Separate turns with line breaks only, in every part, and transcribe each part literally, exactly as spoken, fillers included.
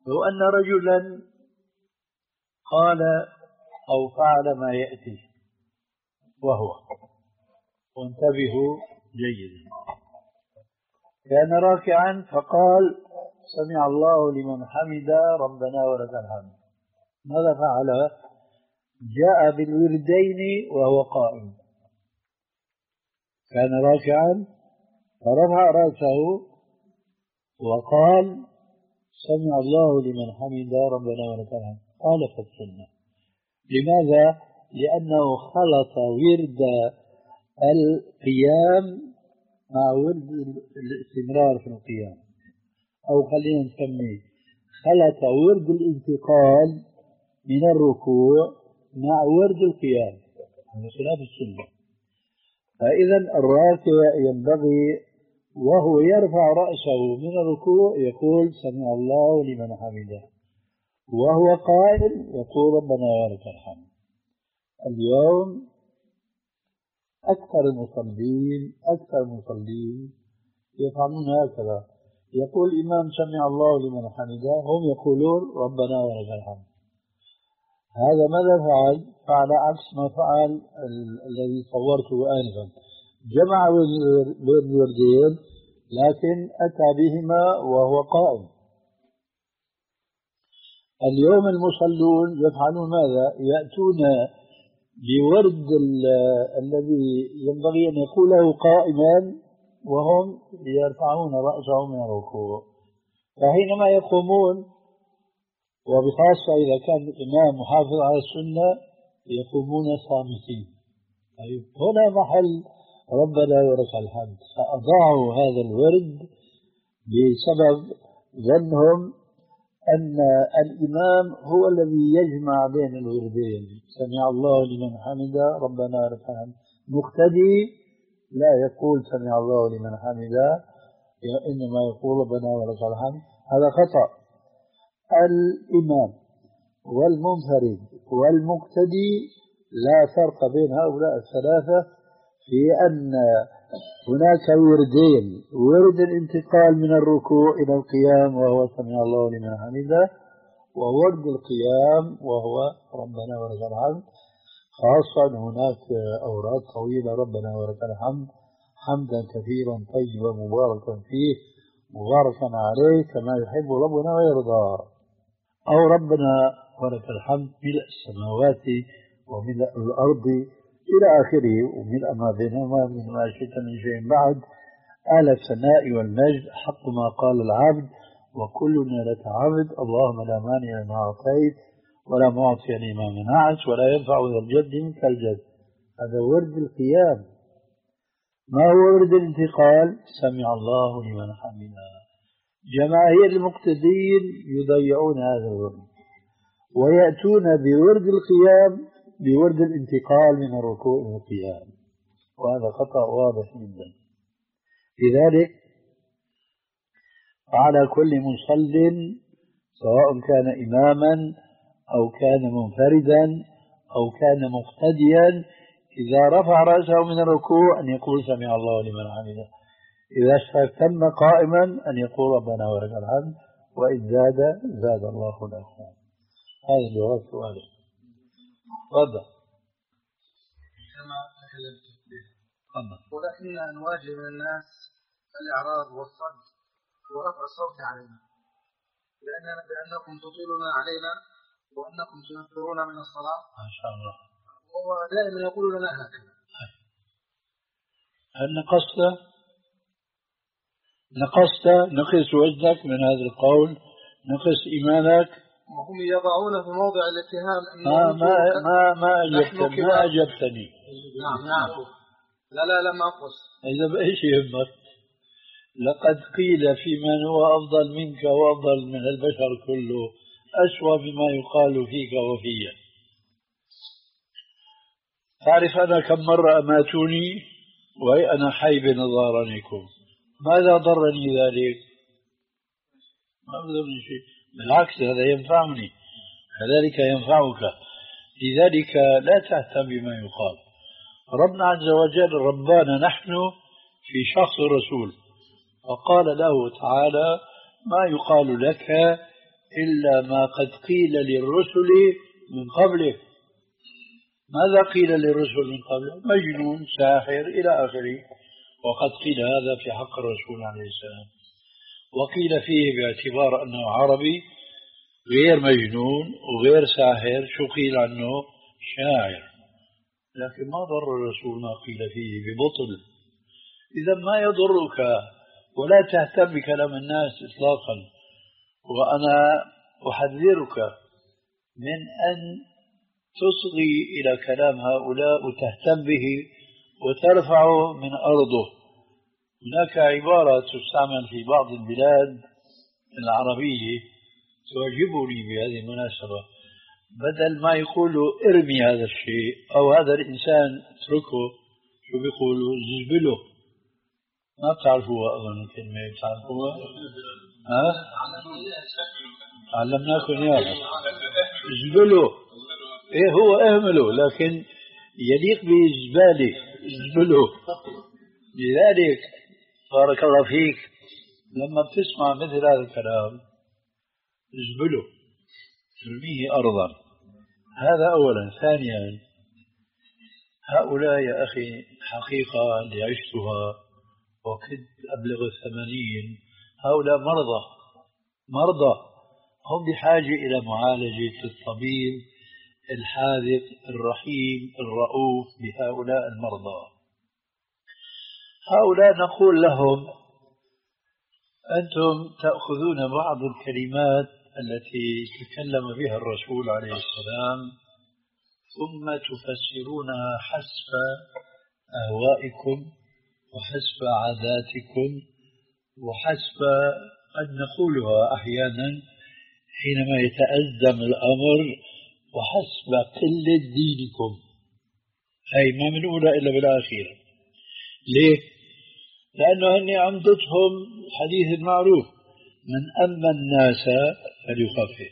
لو أن رجلا قال أو فعل ما يأتي وهو، وانتبهوا جيدا، كان راكعا فقال سمع الله لمن حمد ربنا ولك الحمد، ماذا فعل؟ جاء بالوردين وهو قائم، كان راكعا فرفع رأسه وقال سمع الله لمن حمد ربنا ولك الحمد، خالف السنة. لماذا؟ لأنه خلط ورد القيام مع ورد الاستمرار في القيام، أو خلينا نسميه خلط ورد الانتقال من الركوع مع ورد القيام، هذا خلاف السنة. فإذا الراكع ينبغي وهو يرفع رأسه من الركوع يقول سمع الله لمن حمده، وهو قائم يقول ربنا ولك الحمد. اليوم أكثر المصلين أكثر المصلين يفعلون هكذا، يقول الإمام سمع الله لمن حمده، هم يقولون ربنا ولك الحمد. هذا ماذا فعل؟ فعل عكس ما فعل ال- الذي صورته آنفا، جمع بين الوردين لكن أتى بهما وهو قائم. اليوم المصلون يفعلون ماذا؟ يأتون بورد الذي ينبغي أن يقوله قائما وهم يرفعون رأسهم من الركوع، فحينما يقومون، وبخاصة إذا كان الإمام محافظ على السنة، يقومون صامتين. طيب هنا محل ربنا ولك الحمد، فأضاعوا هذا الورد بسبب ظنهم أن الإمام هو الذي يجمع بين الوردين، سمع الله لمن حمد ربنا ولك الحمد. مقتدي لا يقول سمع الله لمن حمد، إنما يقول ربنا ولك الحمد، هذا خطأ. الإمام والمنفرد والمقتدي لا فرق بين هؤلاء الثلاثة في أن هناك وردين، ورد الانتقال من الركوع إلى القيام وهو سمع الله لمن حمده، وورد القيام وهو ربنا ولك الحمد. خاصة هناك أوراد طويلة ربنا ولك الحمد حمدا كثيرا طيبا مباركا فيه مباركا عليه كما يحب ربنا ويرضى، أو ربنا ولك الحمد ملء السماوات وملء الأرض إلى آخره وملء ما بينهما من ما شئت من شيء بعد، أهل الثناء والمجد حق ما قال العبد وكلنا لك عبد، اللهم لا مانع لما أعطيت ولا معطي لما منعت ولا ينفع ذا الجد منك الجد. هذا ورد القيام. ما هو ورد الانتقال؟ سمع الله لمن حمده. جماهير المقتدين يضيعون هذا الورد ويأتون بورد القيام بورد الانتقال من الركوع إلى القيام، وهذا خطأ واضح جدا. لذلك على كل مصل سواء كان إماما أو كان منفردا أو كان مقتديا إذا رفع رأسه من الركوع أن يقول سمع الله لمن حمده، إذا استتم قائما أن يقول ربنا ولك الحمد، وإن زاد زاد الله له. هذا جواب سؤاله. تفضل.
كما تكلمت فيه. ولكن نواجه من الناس الإعراض والصد ورفع الصوت علينا، لأننا بأنكم تطيلون علينا وأنكم تنفرون من الصلاة.
ما شاء الله.
وهو دائما يقول لنا هكذا.
هل نقصت نقصت نقص وزنك من هذا القول، نقص إيمانك.
وهم يضعون في موضع الاتهام أن
ما ما ما ما أجبتني ما أجبتني.
نعم نعم. لا لا لا ما أقص.
إذا بإيش يهمك؟ لقد قيل في من هو أفضل منك وأفضل من البشر كله أسوأ بما يقال فيك وفيه. تعرف أنا كم مرة أماتوني وهي أنا حي بنظارنكم، ماذا ضرني ذلك؟ ما ضرني شيء، بالعكس هذا ينفعني، كذلك ينفعك. لذلك لا تهتم بما يقال. ربنا عز وجل ربنا نحن في شخص الرسول، فقال له تعالى ما يقال لك إلا ما قد قيل للرسل من قبله. ماذا قيل للرسل من قبله؟ مجنون، ساحر، إلى آخره. وقد قيل هذا في حق الرسول عليه السلام، وقيل فيه باعتبار أنه عربي غير مجنون وغير ساحر، شو قيل عنه؟ شاعر. لكن ما ضر الرسول ما قيل فيه ببطل. إذا ما يضرك ولا تهتم بكلام الناس إطلاقا. وأنا أحذرك من أن تصغي إلى كلام هؤلاء وتهتم به وترفعه من أرضه. هناك عبارة تستعمل في بعض البلاد العربية تعجبني بهذه المناسبة. بدل ما يقولوا ارمي هذا الشيء أو هذا الإنسان اتركه، شو بيقولوا؟ زبله. ما بتعرفوها أظن كلمة، بتعرفوها؟ ها؟ علمناكم إياها. زبله. إيه هو اهمله، لكن يليق بالزبالة. زبله. لذلك بارك الله فيك لما بتسمع مثل هذا الكلام زبله، ترميه أرضا. هذا أولا. ثانيا، هؤلاء يا أخي حقيقة اللي عشتها وكنت أبلغ الثمانين، هؤلاء مرضى مرضى هم بحاجة إلى معالجة الطبيب الحاذق الرحيم الرؤوف بهؤلاء المرضى. هؤلاء نقول لهم أنتم تأخذون بعض الكلمات التي تكلم بها الرسول عليه السلام ثم تفسرونها حسب أهوائكم وحسب عاداتكم وحسب قد نقولها أحيانا حينما يتأزم الأمر وحسب قلة دينكم. هي ما بنقولها إلا بالأخير. ليه؟ لأنه هن عمدتهم الحديث المعروف من أما الناس فليخفف.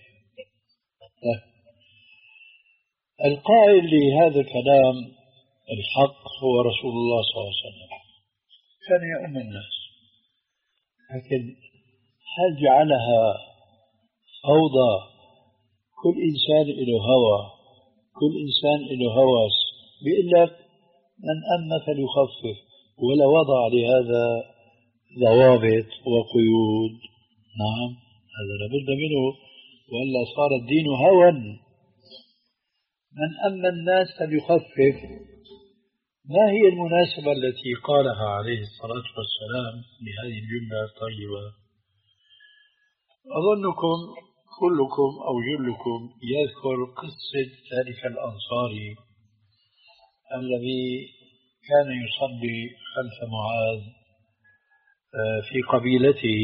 القائل لهذا الكلام الحق هو رسول الله صلى الله عليه وسلم، كان يؤم الناس. لكن هل جعلها فوضى؟ كل إنسان له هوى، كل إنسان له هوس. بيقول لك من أما فليخفف، ولا وضع لهذا ضوابط وقيود. نعم، هذا لابد منه، وإلا صار الدين هوى. من أما الناس فليخفف، ما هي المناسبة التي قالها عليه الصلاة والسلام لهذه الجملة الطيبة؟ أظنكم كلكم أو جلكم يذكر قصة ذلك الأنصاري الذي كان يصلي خلف معاذ في قبيلته.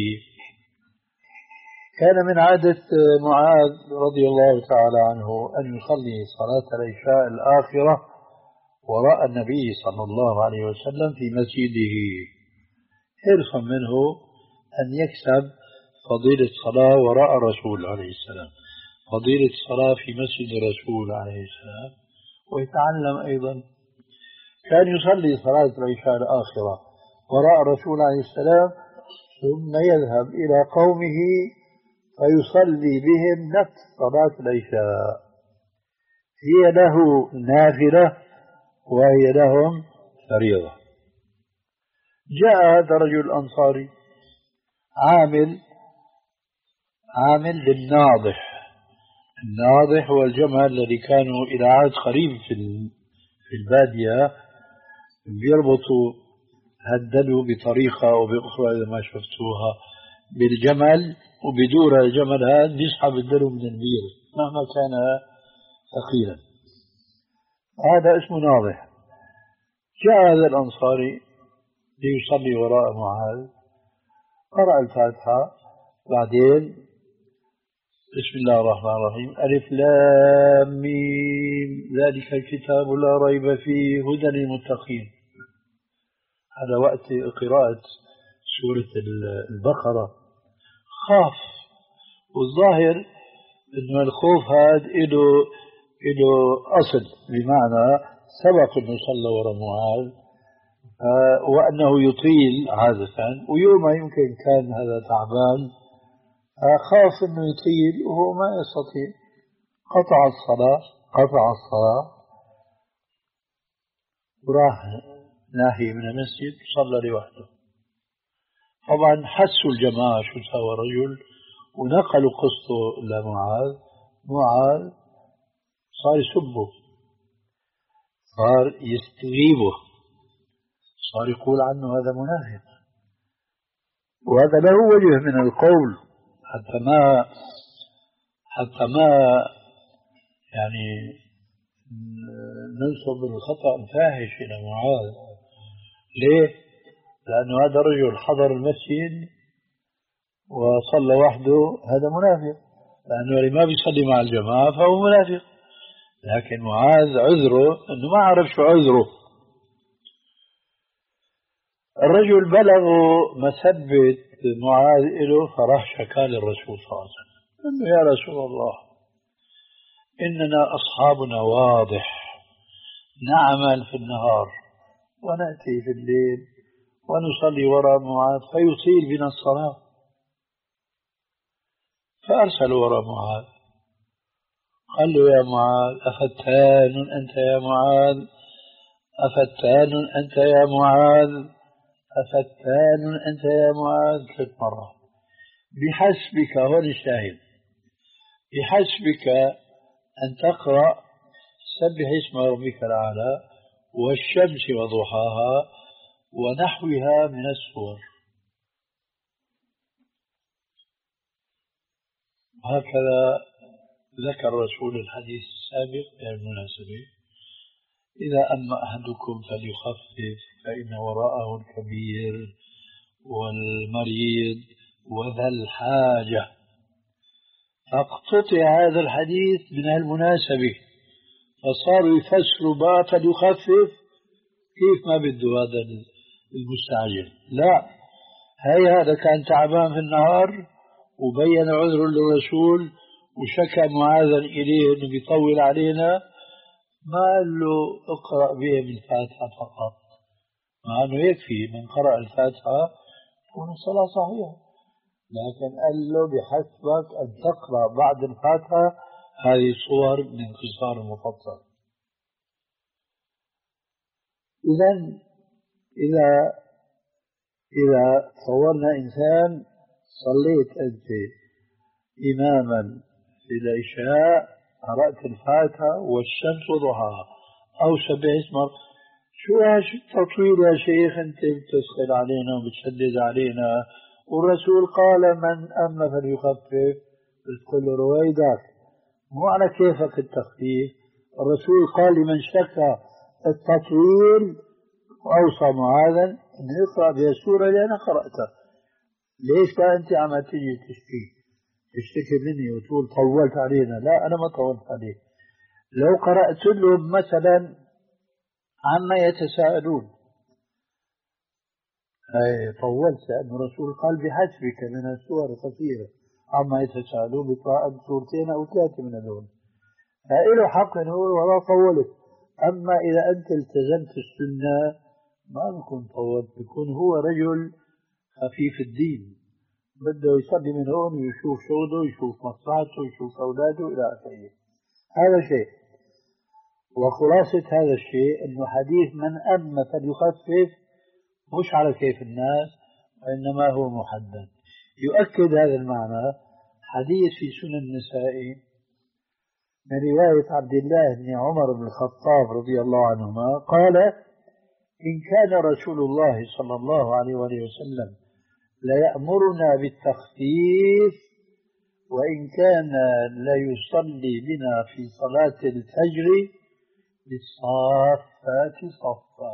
كان من عادة معاذ رضي الله تعالى عنه أن يصلي صلاة العشاء الآخرة وراء النبي صلى الله عليه وسلم في مسجده، حرصا منه أن يكسب فضيلة الصلاة وراء الرسول عليه السلام، فضيلة الصلاة في مسجد الرسول عليه السلام، ويتعلم أيضا. كان يصلي صلاة العشاء الآخرة وراء الرسول عليه السلام ثم يذهب إلى قومه فيصلي بهم نفس صلاة العشاء، هي له نافلة وهي لهم فريضة. جاء هذا الرجل الأنصاري عامل عامل بالناضح. الناضح هو الجمل الذي كانوا إلى عهد قريب في في البادية بيربطوا هالدلو بطريقة أو بأخرى إذا ما شفتوها بالجمل، وبدور الجمل هذا بيسحب الدلو من البير مهما كان ثقيلا. هذا اسمه ناضح. جاء هذا الأنصاري ليصلي وراء معاذ، قرأ الفاتحة، بعدين بسم الله الرحمن الرحيم ألف لام ميم ذلك الكتاب لا ريب فيه هدى للمتقين. هذا وقت قراءة سورة البقرة. خاف، والظاهر أن الخوف هذا إله إله أصل، بمعنى سبق أنه صلى وراء معاذ وأنه يطيل عادة، ويوم يمكن كان هذا تعبان خاف أنه يطيل وهو ما يستطيع، قطع الصلاة قطع الصلاة وراح ناحية من المسجد صلى لوحده. طبعا حسوا الجماعة شو سوى الرجل ونقلوا قصته لمعاذ. معاذ صار يسبه، صار يستغيبه، صار يقول عنه هذا منافق، وهذا له وجه من القول حتى ما حتى ما يعني ننسب الخطأ الفاحش إلى معاذ. ليه؟ لأنه هذا الرجل حضر المسجد وصلى وحده، هذا منافق، لأنه اللي ما بيصلي مع الجماعة فهو منافق. لكن معاذ عذره أنه ما عرف شو عذره. الرجل بلغه مسبة معاذ له فراح شكا للرسول صلى الله عليه وسلم أنه يا رسول الله إننا أصحابنا واضح، نعمل في النهار ونأتي في الليل ونصلي وراء معاذ فيطيل بنا الصلاة. فأرسلوا وراء معاذ، قال له يا معاذ أفتان أنت يا معاذ، أفتان أنت يا معاذ، أفتان أنت يا معاذ، ثلاث مرات. بحسبك، هون الشاهد، بحسبك أن تقرأ سبح اسم ربك الأعلى والشمس وضحاها ونحوها من السور. هكذا ذكر رسول الحديث السابق بالمناسبة: إذا أما أحدكم فليخفف فإن وراءه الكبير والمريض وذا الحاجة. فاقتطع هذا الحديث من المناسبة، فصاروا يفسروا بقى فليخفف كيف ما بده هذا المستعجل. لا، هي هذا كان تعبان في النهار وبين عذر للرسول وشكى معاذا إليه أنه بيطول علينا، ما قال له اقرأ به من الفاتحة فقط، مع أنه يكفي من قرأ الفاتحة تكون الصلاة صحيحة، لكن قال له بحسبك أن تقرأ بعد الفاتحة هذه صور من قصار المفصل. إذن إذا إذا صورنا إنسان صليت أنت إماما في العشاء قرأت الفاتحة والشمس وضحاها أو سبح اسم، شو هالتطويل يا شيخ؟ أنت بتسخل علينا وبتشدد علينا، والرسول قال من أما فليخفف، بتقول له رويدك مو على كيفك التخفيف. الرسول قال لمن شك التطويل وأوصى معاذا أن يقرأ بها السورة اللي أنا قرأتها. ليش بقى أنت عم تجي تشكي تشتكي مني وتقول طولت علينا؟ لا، أنا ما طولت عليك. لو قرأت لهم مثلا عما يتساءلون، أي طولت، لأن الرسول قال بحسبك من السور القصيرة عما يتساءلون بقراءة سورتين أو ثلاثة من هذول، فإله حق نقول ولا طولت. أما إذا أنت التزمت السنة ما بكون طولت، بيكون هو رجل خفيف الدين بده يصلي من هون ويشوف شغله ويشوف مصلحته ويشوف أولاده إلى آخره. هذا شيء. وخلاصة هذا الشيء أنه حديث من أما فليخفف مش على كيف الناس، وإنما هو محدد. يؤكد هذا المعنى حديث في سنن النسائي من رواية عبد الله بن عمر بن الخطاب رضي الله عنهما قال: إن كان رسول الله صلى الله عليه وسلم لا يأمرنا بالتخفيف، وإن كان لا يصلي بنا في صلاة الفجر بالصافات صفا.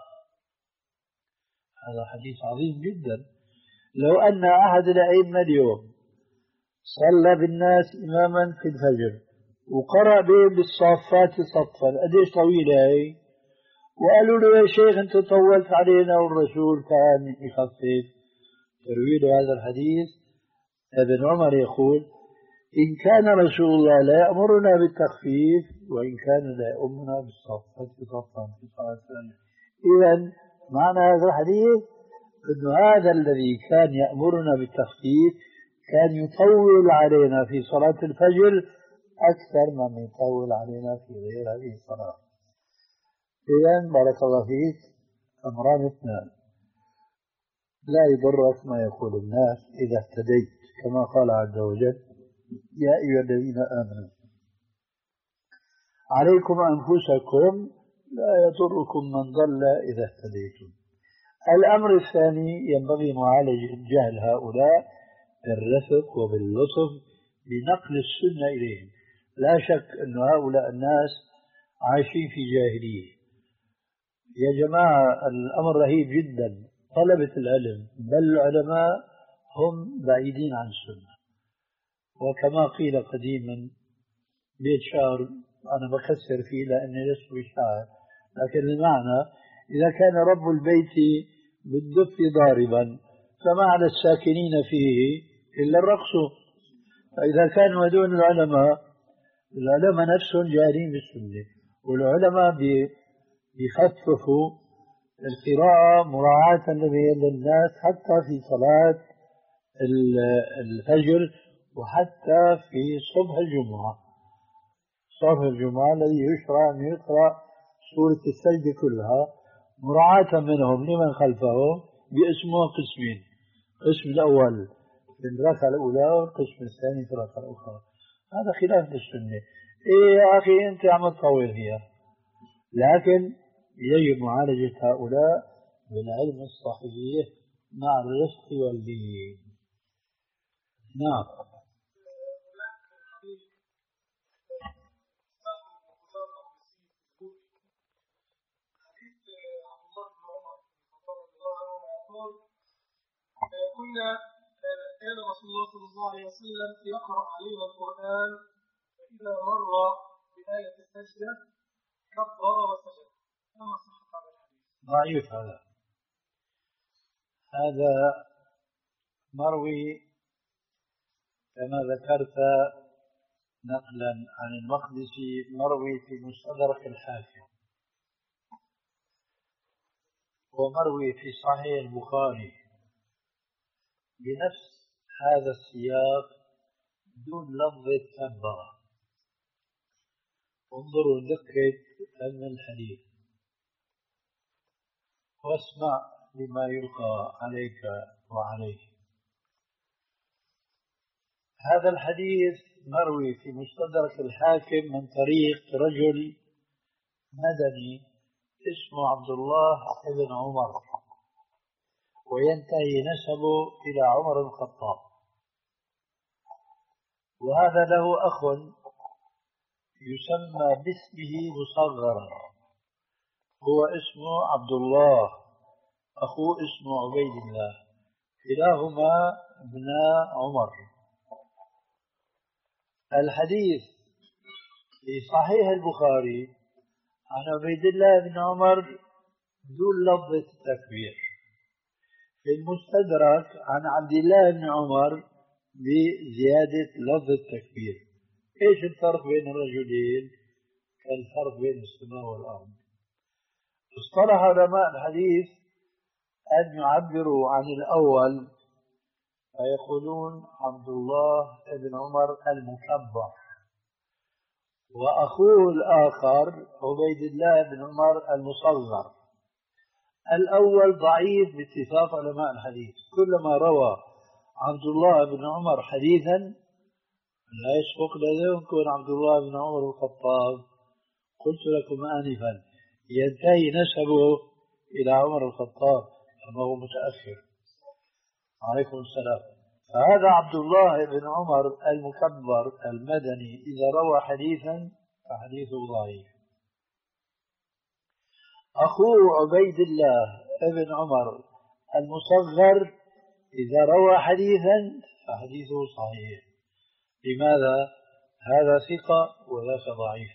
هذا حديث عظيم جدا. لو أن أحد الأئمة اليوم صلى بالناس إماما في الفجر وقرأ بهم بالصافات صفا، قديش طويلة هي، وقالوا له يا شيخ أنت طولت علينا والرسول كان يخفف، تروي له هذا الحديث. ابن عمر يقول: إن كان رسول الله لا يأمرنا بالتخفيف وإن كان لا يأمرنا بالصفات صفا في صلاة الفجر. إذن معنى هذا الحديث أن هذا الذي كان يأمرنا بالتخفيف كان يطول علينا في صلاة الفجر أكثر مما يطول علينا في غير هذه الصلاة. إذن بارك الله فيك، أمران اثنان: لا يضرك ما يقول الناس إذا اهتديت، كما قال عز وجل: يا أيها الذين آمنوا عليكم أنفسكم لا يضركم من ضل إذا اهتديتم. الأمر الثاني: ينبغي معالجة جهل هؤلاء بالرفق وباللطف بنقل السنة إليهم. لا شك أن هؤلاء الناس عايشين في جاهلية. يا جماعة الأمر رهيب جدا. طلبة العلم بل العلماء هم بعيدين عن السنة. وكما قيل قديما، بيت شعر أنا بكسر فيه لأني لست بشاعر، لكن المعنى: إذا كان رب البيت بالدف ضاربا فما على الساكنين فيه إلا الرقص. فإذا كانوا هذول العلماء، العلماء نفسهم جاهلين بالسنة، والعلماء بيخففوا القراءة مراعاة للناس حتى في صلاة الفجر وحتى في صبح الجمعة. صبح الجمعة الذي يشرع أن يقرأ سورة السجدة كلها مراعاة منهم لمن خلفهم باسمه قسمين: القسم الأول في الركعة الأولى والقسم الثاني في الركعة الأخرى. هذا خلاف للسنة. إيه يا أخي أنت عم تطول فيها. لكن يجب معالجة هؤلاء بالعلم الصحيح مع الرفق واللين. نعم.
قلنا كان رسول الله صلى الله عليه وسلم يقرأ علينا القرآن، فإذا مر بآية السجدة كبر وسجد. كما صح هذا الحديث؟
ضعيف هذا. هذا مروي كما ذكرت نقلا عن المقدسي، مروي في مستدرك الحاكم، ومروي في صحيح البخاري بنفس هذا السياق دون لفظ كبر. انظروا دقة علم الحديث واسمع لما يلقى عليك وعليه. هذا الحديث مروي في مستدرك الحاكم من طريق رجل مدني اسمه عبد الله بن عمر، وينتهي نسبه إلى عمر الخطاب. وهذا له أخ يسمى باسمه مصغرا، هو اسمه عبد الله، أخوه اسمه عبيد الله، كلاهما ابناء عمر. الحديث في صحيح البخاري عن عبيد الله بن عمر دون لفظ التكبير، في المستدرك عن عبد الله بن عمر بزيادة لفظ التكبير. ايش الفرق بين الرجلين؟ كالفرق بين السماء والأرض. اصطلح علماء الحديث أن يعبروا عن الأول فيقولون عبد الله بن عمر المكبر، وأخوه الآخر عبيد الله بن عمر المصغر. الأول ضعيف باتفاق علماء الحديث. كلما روى عبد الله بن عمر حديثا لا يسبق لديهم يكون عبد الله بن عمر الخطاب، قلت لكم آنفا ينتهي نسبه إلى عمر الخطاب أما هو متأخر. عليكم السلام. فهذا عبد الله بن عمر المكبر المدني إذا روى حديثا فحديثه ضعيف. أخوه عبيد الله بن عمر المصغر إذا روى حديثا فحديثه صحيح. لماذا؟ هذا ثقة وذاك ضعيف،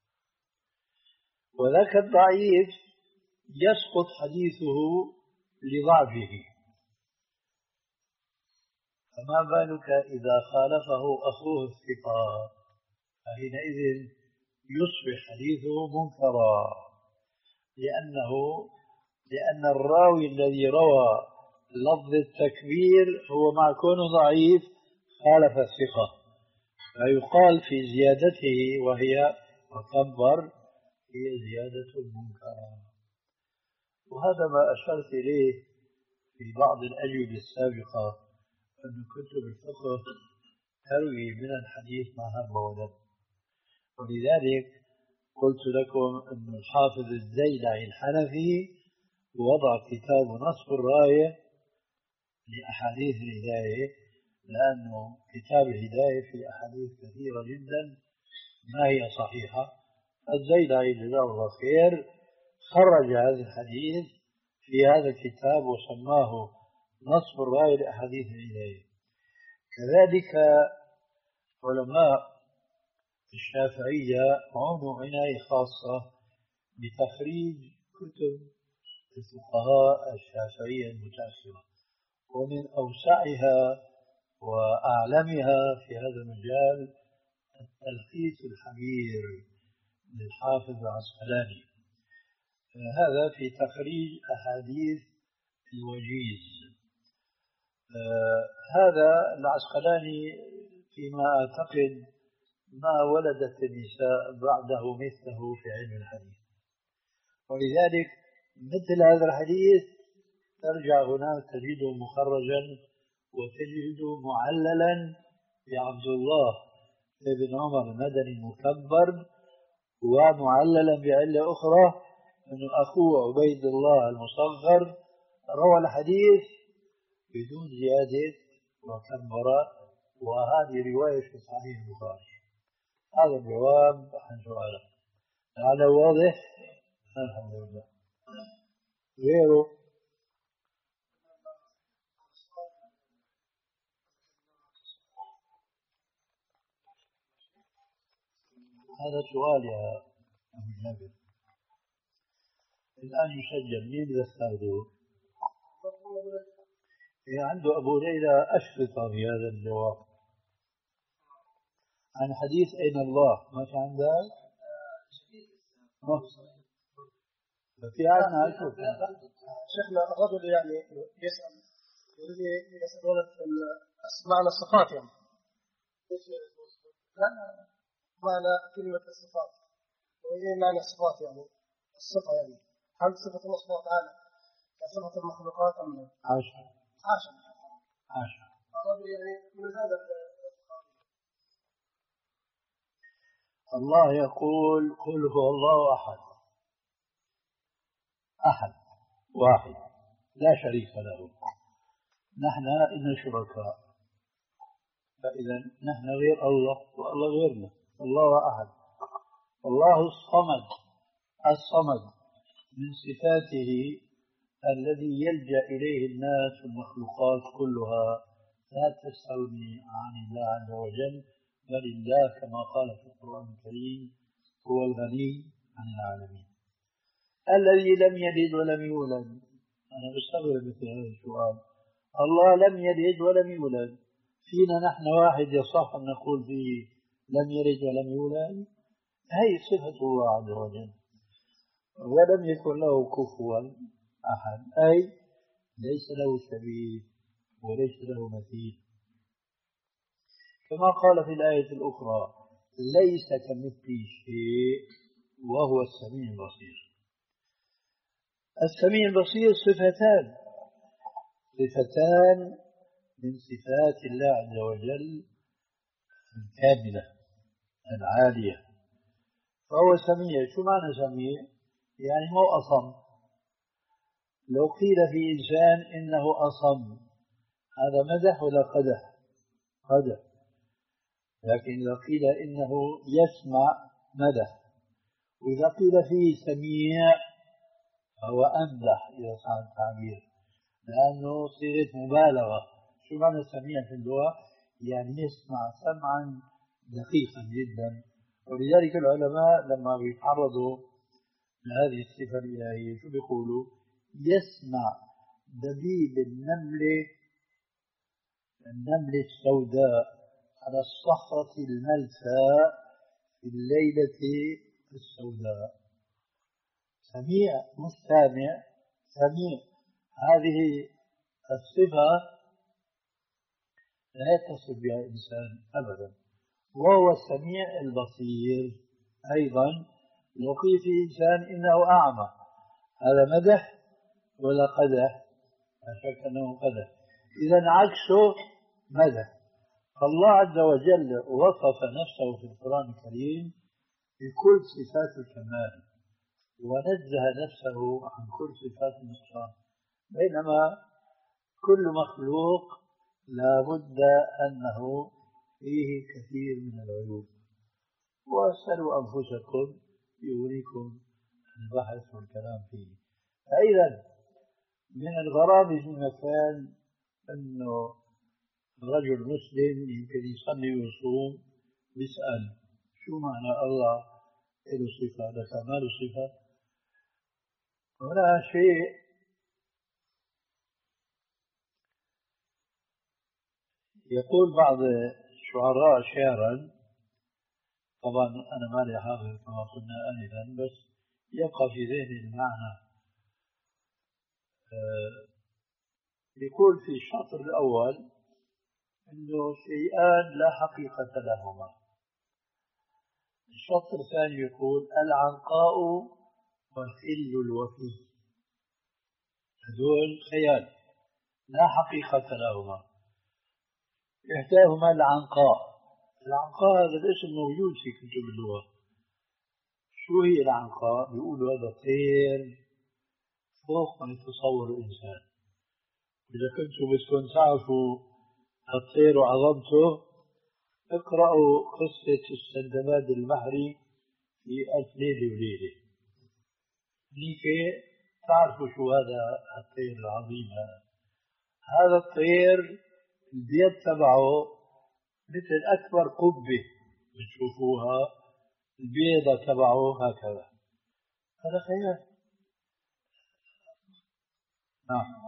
وذاك الضعيف يسقط حديثه لضعفه، فما بالك إذا خالفه أخوه الثقة، فحينئذ يصبح حديثه منكرا، لأنه لأن الراوي الذي روى لفظ التكبير هو مع كونه ضعيف خالف الثقة، فيقال في زيادته وهي وكبر هي زيادة منكرة. وهذا ما أشرت إليه في بعض الأجوبة السابقة، أن كتب الفقه تروي من الحديث ما هم ولد. ولذلك قلت لكم أن الحافظ الزيلعي الحنفي وضع كتاب نصب الراية لأحاديث الهداية، لأنه كتاب الهداية في أحاديث كثيرة جدا ما هي صحيحة. الزيلعي جزاه الله خير خرج هذا الحديث في هذا الكتاب وسماه نصب الراية لأحاديث الهداية. كذلك علماء الشافعية عنوا عناية خاصة بتخريج كتب الفقهاء الشافعية المتأخرة، ومن أوسعها وأعلمها في هذا المجال التلخيص الحبير للحافظ العسقلاني، هذا في تخريج أحاديث الوجيز. هذا العسقلاني فيما أعتقد ما ولدت النساء بعده مثله في علم الحديث، ولذلك مثل هذا الحديث ترجع هناك تجده مخرجا وتجده معللا بعبد الله بن عمر المدني المكبر، ومعللا بعلة أخرى أن أخوه عبيد الله المصغر روى الحديث بدون زيادة وكبر، وهذه رواية في صحيح البخاري. هذا الجواب عن سؤالك، هذا واضح؟ الحمد لله. غيره؟ هذا سؤال يا أبو جابر، الآن يسجل، مين ذكره؟ عنده أبو ليلى أشرطة في هذا الجواب عن حديث أين الله، ما في عندك؟ في عندنا أشوف
شيخنا الرجل يعني يسأل يسأل معنى الصفات، يعني لا معنى كلمة الصفات، وإيه معنى الصفات يعني الصفة، يعني هل صفة الله سبحانه وتعالى كصفة المخلوقات أم لا؟
عشرة
عشرة
عشرة
الرجل يعني من هذا
الله يقول قل هو الله أحد، أحد واحد لا شريك له. نحن إن شركاء، فإذا نحن غير الله والله غيرنا، الله أحد. الله الصمد، الصمد من صفاته الذي يلجأ إليه الناس والمخلوقات كلها، لا تستغني عن الله عز وجل، بل الله كما قال في القرآن الكريم هو الغني عن العالمين. الذي لم يلد ولم يولد، أنا بستغرب مثل هذا السؤال، الله لم يلد ولم يولد، فينا نحن واحد يصح أن نقول فيه لم يلد ولم يولد؟ هي صفة الله عز وجل، ولم يكن له كفوا أحد، أي ليس له شبيه وليس له مثيل. كما قال في الآية الأخرى ليس كمثله شيء وهو السميع البصير. السميع البصير صفتان صفتان من صفات الله عز وجل الكاملة العالية، فهو سميع. شو معنى سميع؟ يعني مو أصم. لو قيل في إنسان إنه أصم، هذا مدح ولا قدح؟ قدح. لكن إذا قيل إنه يسمع مدح، وإذا قيل فيه سميع فهو أمدح إذا صار التعبير، لأنه صيغة مبالغة. شو معنى سميع في اللغة؟ يعني يسمع سمعا دقيقا جدا. ولذلك العلماء لما بيتعرضوا لهذه الصفة الإلهية شو بيقولوا؟ يسمع دبيب النملة النملة السوداء على الصخرة الملساء في الليلة السوداء. سميع مش سامع، سميع. هذه الصفة لا يتصف بها إنسان أبدا. وهو السميع البصير أيضا. لو قيل في إنسان إنه أعمى، هذا مدح ولا قدح؟ لا شك أنه قدح. إذا عكسه مدح. فالله عز وجل وصف نفسه في القرآن الكريم بكل صفات الكمال، ونزه نفسه عن كل صفات النقصان، بينما كل مخلوق لا بد أنه فيه كثير من العيوب. واسألوا أنفسكم يوريكم البحث والكلام فيه. فإذا من الغرابة في المكان أنه رجل مسلم يمكن يصلي ويصوم بيسأل شو معنى الله له صفة لك ما له صفة؟ هنا شيء يقول بعض الشعراء شعرا، طبعا أنا ما لي حافظ كما قلنا آنفا، بس يبقى في ذهني المعنى. آه يقول في الشطر الأول إنه شيئان لا حقيقة لهما. الشطر الثاني يقول العنقاء والخل الوفي، هذول خيال لا حقيقة لهما. إحداهما العنقاء. العنقاء هذا الاسم موجود في كتب اللغة. شو هي العنقاء؟ بيقولوا هذا طير فوق ما يتصور الإنسان. إذا كنتوا بدكم تعرفوا الطير وعظمته، اقرأوا قصة السندباد البحري في ألف ليلة وليلة، هيك تعرفوا شو هذا الطير العظيم. هذا هذا الطير البيض تبعه مثل أكبر قبة بتشوفوها، البيضة تبعه هكذا. هذا خيال. نعم.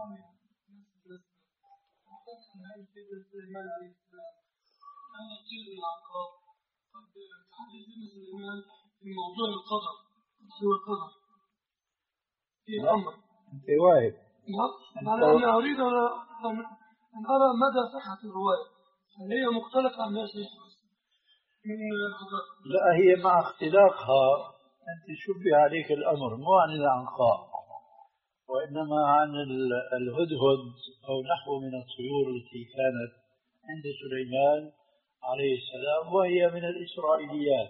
في موضوع القدر، سوى القدر في الأمر.
أنت واهب.
أنا أنا أريد أن أرى مدى صحة الرواية، هل هي مختلفة عن نفس من القدر؟
لا، هي مع اختلاقها أنت شبه عليك الأمر مو عن العنقاء، وإنما عن الهدهد أو نحو من الطيور التي كانت عند سليمان عليه السلام، وهي من الإسرائيليات.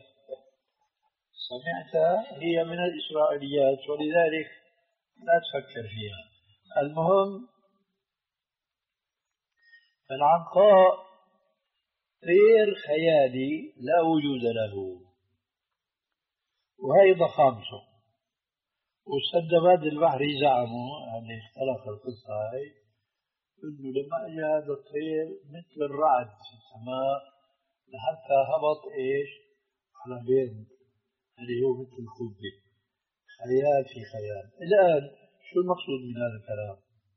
سمعتها، هي من الإسرائيليات، ولذلك لا تفكر فيها. المهم العنقاء طير خيالي لا وجود له، وهي ضخامته. والسندباد البحري زعموا اللي اختلق القصة هاي انه لما اجى هذا الطير مثل الرعد في السماء لحتى هبط ايش على بيض اللي هو مثل الخبة. خيال في خيال. الان شو المقصود من هذا الكلام؟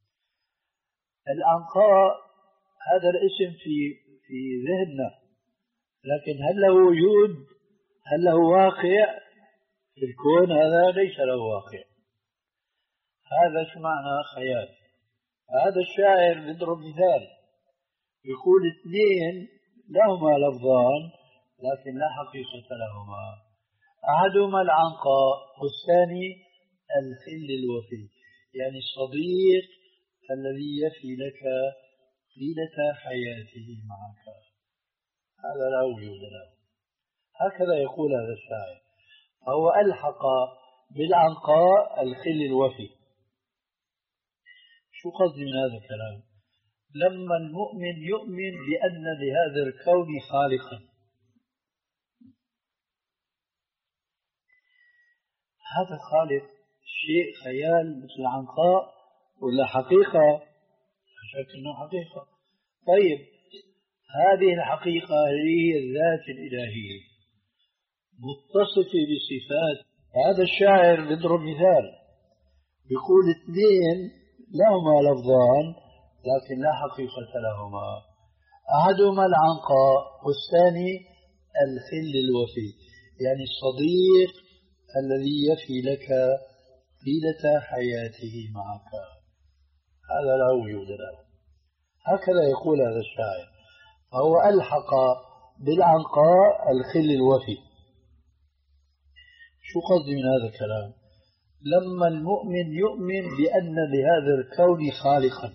العنقاء هذا الاسم في في ذهننا، لكن هل له وجود؟ هل له واقع في الكون؟ هذا ليس له واقع. هذا شو معنى خيال؟ هذا الشاعر بيضرب مثال، يقول اثنين لهما لفظان لكن لا حقيقة لهما. أحدهما العنقاء والثاني الخل الوفي، يعني الصديق الذي يفي لك طيلة حياته معك، هذا لا وجود له. هكذا يقول هذا الشاعر. فهو ألحق بالعنقاء الخل الوفي. شو قصدي من هذا الكلام؟ لما المؤمن يؤمن بأن لهذا الكون خالقا، هذا الخالق شيء خيال مثل العنقاء ولا حقيقة؟ لا شك أنه حقيقة. طيب هذه الحقيقة هي الذات الإلهية متصفة بصفات. هذا الشاعر بيضرب مثال، بيقول اثنين لهما لفظان لكن لا حقيقة لهما. أحدهما العنقاء والثاني الخل الوفي، يعني الصديق الذي يفي لك طيلة حياته معك، هذا لا وجود له. هكذا يقول هذا الشاعر. هو ألحق بالعنقاء الخل الوفي. شو قصدي من هذا الكلام؟ لما المؤمن يؤمن بأن لهذا الكون خالقا،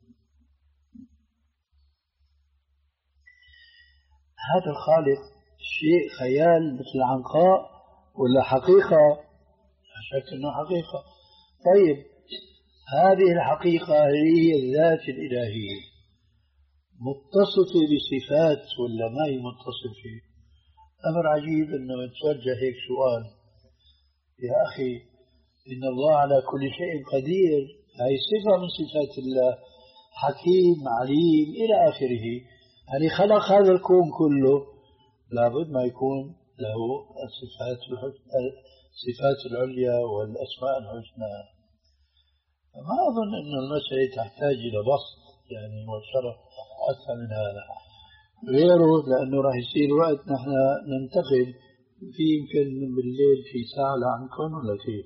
هذا الخالق شيء خيال مثل العنقاء ولا حقيقة؟ لا شك أنه حقيقة. طيب هذه الحقيقة هي الذات الإلهية، متصفة بصفات ولا ما هي متصفة؟ أمر عجيب أنه يتوجه هيك سؤال. يا أخي إن الله على كل شيء قدير، هذه صفة من صفات الله، حكيم عليم إلى آخره. يعني خلق هذا الكون كله، لابد ما يكون له الصفات الصفات العليا والأسماء الحسنى. فما أظن أن المسألة تحتاج إلى بسط يعني وشرح أكثر من هذا غيره، لأنه راح يصير وقت نحن ننتقل في يمكن بالليل في ساعة لعنكم ولا كيف؟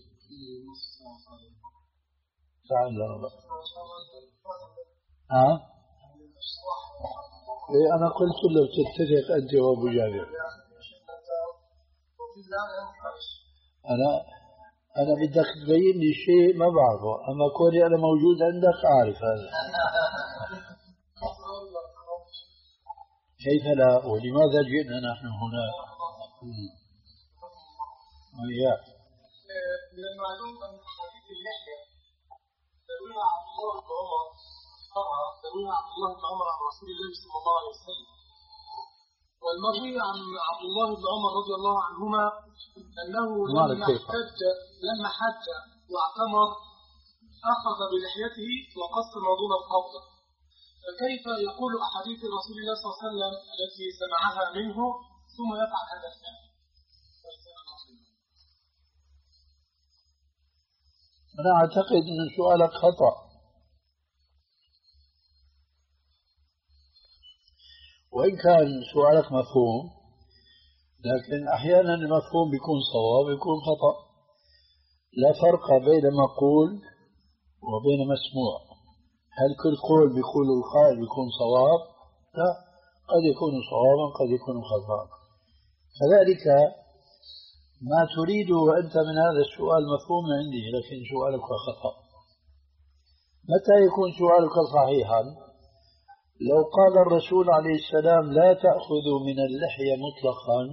ساعة إلا ربع. ها؟ إيه أنا قلت له تتفق أنت وأبو جابر. أنا أنا بدك تبين لي شيء ما بعرفه، أما كوني أنا موجود عندك أعرف هذا. كيف لا؟ ولماذا جئنا نحن هنا؟ وياك.
من المعلوم أن حديث اللحية سمعها عبد الله بن عمر سمعها عبد الله بن عمر عن رسول الله صلى الله عليه وسلم. والمروي عن عبد الله بن عمر رضي الله عنهما أنه لما حج لما حج واعتمر أخذ بلحيته وقص ما دون القبضة. فكيف يقول أحاديث رسول الله صلى الله عليه وسلم التي سمعها منه ثم يفعل هذا الفعل؟
أنا أعتقد أن سؤالك خطأ، وإن كان سؤالك مفهوم، لكن أحيانا المفهوم بيكون صواب ويكون خطأ. لا فرق بين مقول وبين مسموع. هل كل قول بيقول القائل بيكون صواب؟ لا، قد يكون صوابا قد يكون خطأ. كذلك ما تريده أنت من هذا السؤال مفهوم عندي، لكن سؤالك خطأ. متى يكون سؤالك صحيحا؟ لو قال الرسول عليه السلام لا تأخذوا من اللحية مطلقا،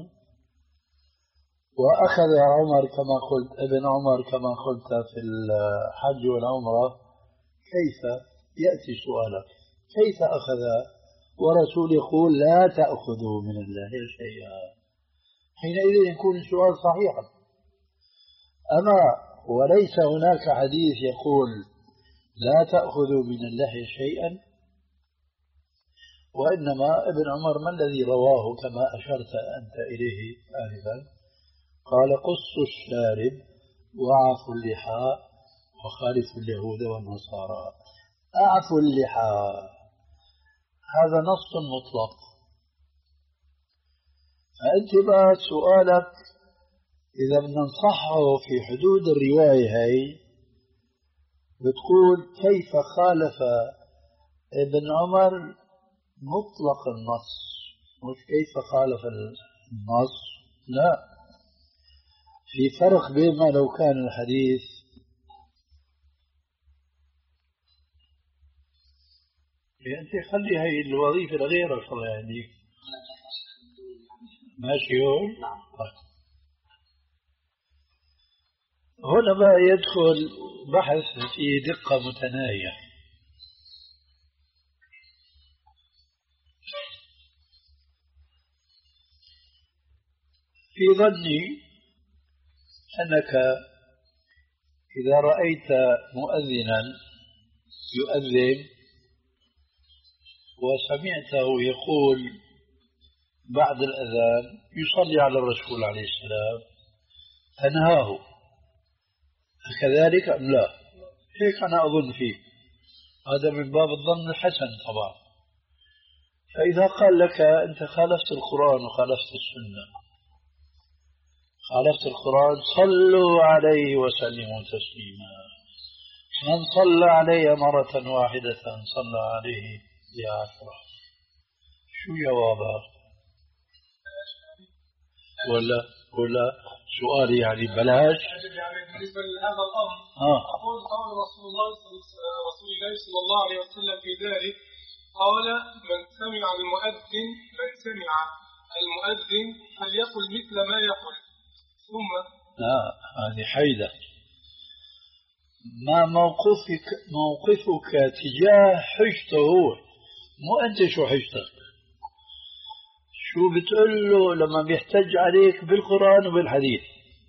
وأخذ عمر كما قلت ابن عمر كما قلت في الحج والعمرة، كيف يأتي سؤالك؟ كيف أخذ ورسول يقول لا تأخذوا من اللحية شيئا؟ حينئذ يكون السؤال صحيحا. أما وليس هناك حديث يقول لا تأخذوا من اللحية شيئا، وإنما ابن عمر ما الذي رواه كما أشرت أنت إليه آنفا؟ قال قصوا الشارب وعفوا اللحى وخالفوا اليهود والنصارى. أعفوا اللحى هذا نص مطلق. فأنت بقى سؤالك إذا بدنا نصحه في حدود الرواية هاي، بتقول كيف خالف ابن عمر مطلق النص، مش كيف خالف النص. لا، في فرق بين ما لو كان الحديث أنت خلي هاي الوظيفة لغيرك الله يهديك. ماشي هون؟ هنا بقى يدخل بحث في دقة متناهية. في ظني أنك إذا رأيت مؤذنا يؤذن وسمعته يقول بعد الأذان يصلي على الرسول عليه السلام تنهاه، كذلك أم لا؟ هيك أنا أظن فيه، هذا من باب الظن الحسن طبعا. فإذا قال لك أنت خالفت القرآن وخالفت السنة، خالفت القرآن صلوا عليه وسلموا تسليما، من صلى علي مرة واحدة صلى عليه بعشرة. شو جوابها؟ ولا ولا سؤالي يعني بلاش؟
يعني بالنسبة لهذا الأمر
آه.
أقول قول رسول الله رسول الله صلى الله عليه وسلم في ذلك قال من سمع المؤذن من سمع المؤذن فليقل مثل ما يقول ثم
لا هذه حيدة. ما موقفك موقفك تجاه حجته هو، مو أنت شو حجتك. شو بتقول له لما بيحتج عليك بالقرآن وبالحديث؟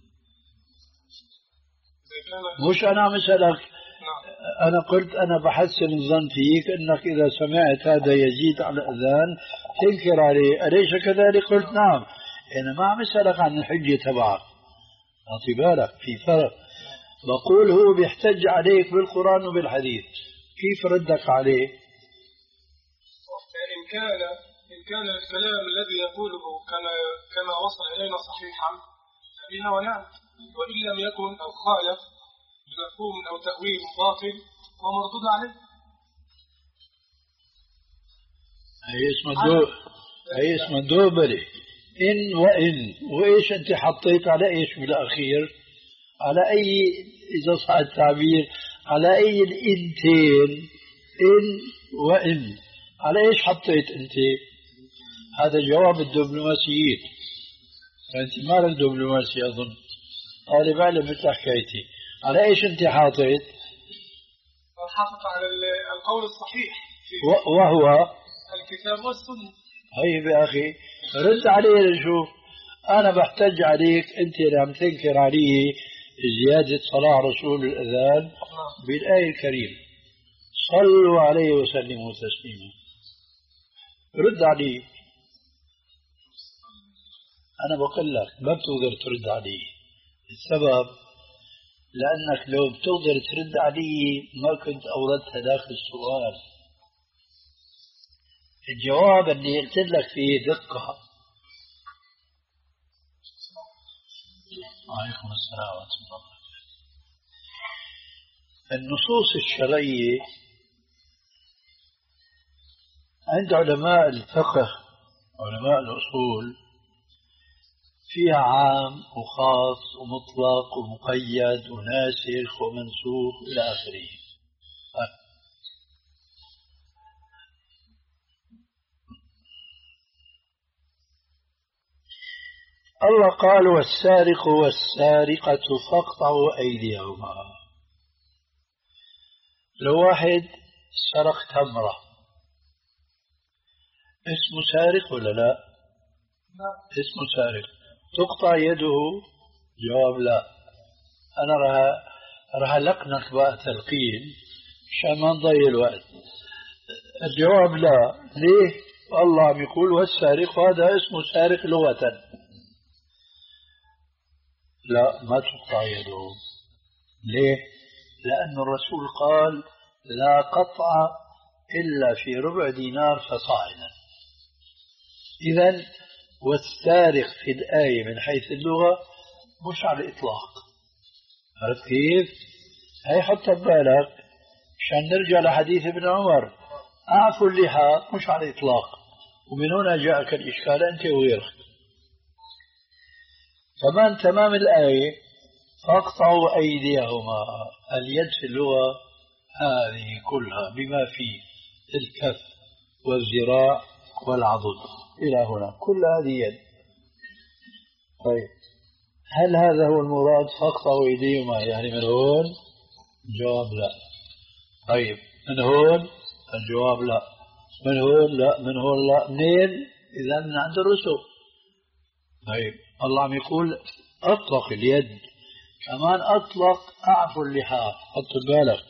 مش أنا عم أسألك، أنا قلت أنا بحسن الظن فيك أنك إذا سمعت هذا يزيد على الأذان تنكر عليه، أليس كذلك؟ قلت نعم. أنا ما عم أسألك عن الحجة تبعك، أعطي بالك في فرق. بقول هو بيحتج عليك بالقرآن وبالحديث، كيف ردك عليه؟
إن كان إن كان الكلام الذي يقوله كما كما وصل إلينا صحيحا فبها ونعم، وإن لم يكن أو خالف بمفهوم أو تأويل باطل ومردود عليه.
هي اسمها دو هي اسمها دوبلة، إن وإن، وإيش أنت حطيت على إيش بالأخير؟ على أي، إذا صح التعبير، على أي الإنتين؟ إن وإن، على إيش حطيت أنت؟ هذا جواب الدبلوماسيين، أنت ما لك دبلوماسي أظن، طالب علم مثل حكايتي. على إيش أنت حاطيت؟
حاطط على القول الصحيح
وهو
الكتاب والسنة.
هي بأخي رد عليه. شوف أنا بحتج عليك أنت اللي عم تنكر علي زيادة صلاة رسول الأذان بالآية الكريمة صلوا عليه وسلموا تسليما. رد علي. أنا بقول لك ما بتقدر ترد علي. السبب لأنك لو بتقدر ترد علي ما كنت أوردت هذاك السؤال. الجواب اللي قلت لك فيه دقة. وعليكم السلام ورحمة الله وبركاته. النصوص الشرعية عند علماء الفقه علماء الأصول فيها عام وخاص ومطلق ومقيد وناسخ ومنسوخ إلى آخره. الله قال والسارق والسارقة فاقطعوا أيديهما. لو واحد سرق تمرة اسمه سارق ولا لا؟ اسمه سارق. تقطع يده؟ جواب لا. أنا راح راح ألقنك بقى تلقين عشان ما نضيع الوقت. الجواب لا. ليه؟ الله عم يقول والسارق، هذا اسمه سارق لغة. لا ما تقطع يده. ليه؟ لأن الرسول قال لا قطع إلا في ربع دينار فصاعدا. إذن والسارق في الآية من حيث اللغة مش على الإطلاق. عرفت كيف؟ هي حط ببالك عشان نرجع لحديث ابن عمر أعفوا اللحى مش على الإطلاق. ومن هنا جاءك الإشكال أنت وغيرك. كمان تمام الآية فاقطعوا أيديهما. اليد في اللغة هذه كلها بما فيه الكف والذراع والعضد إلى هنا، كل هذه يد. طيب هل هذا هو المراد فاقطعوا أيديهما يعني من هون؟ الجواب لا. طيب من هون؟ الجواب لا. من هون لا. من هون لا. منين؟ إذا من عند الرسل. طيب الله عم يقول أطلق اليد، كمان أطلق أعفوا اللحى. حط بالك.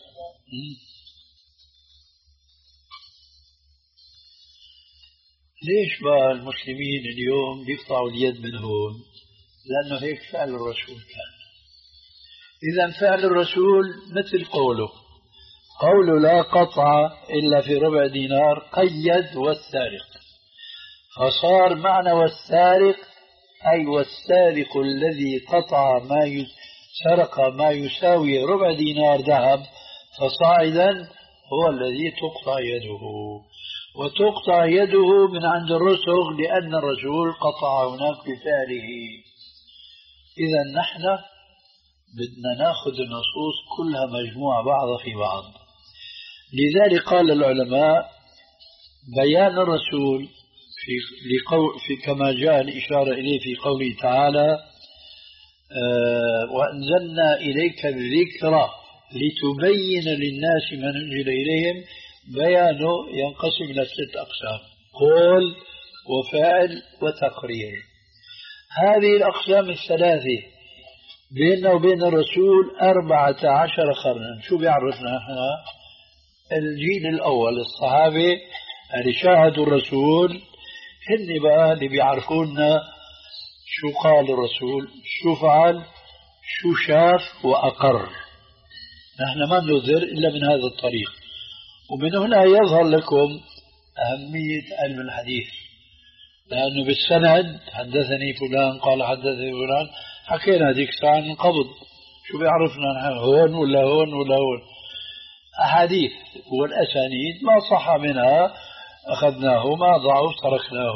ليش بقى المسلمين اليوم بيقطعوا اليد من هون؟ لأنه هيك فعل الرسول كان. إذا فعل الرسول مثل قوله قوله لا قطع إلا في ربع دينار قيد والسارق، فصار معنى والسارق أي والسارق الذي قطع ما سرق ما يساوي ربع دينار ذهب فصاعدا هو الذي تقطع يده. وتقطع يده من عند الرسغ لأن الرسول قطع هناك بفعله. إذا نحن بدنا ناخذ النصوص كلها مجموعة بعضها في بعض. لذلك قال العلماء بيان الرسول في, لقول في كما جاء الإشارة إليه في قوله تعالى آه وأنزلنا إليك الذكر لتبين للناس ما نزل إليهم. بيانه ينقسم إلى ست أقسام: قول وفعل وتقرير. هذه الأقسام الثلاثة بيننا وبين الرسول أربعة عشر قرنا. شو بيعرفنا احنا؟ الجيل الأول الصحابة اللي شاهدوا الرسول هن بقى اللي بيعرفونا شو قال الرسول، شو فعل، شو شاف وأقر. نحن ما ننظر إلا من هذا الطريق. ومن هنا يظهر لكم أهمية علم الحديث، لأنه بالسند حدثني فلان قال حدثني فلان، حكينا ذيك الساعة عن القبض، شو بيعرفنا نحن هون ولا هون ولا هون؟ أحاديث والأسانيد ما صح منها أخذناه، ما ضعف تركناه.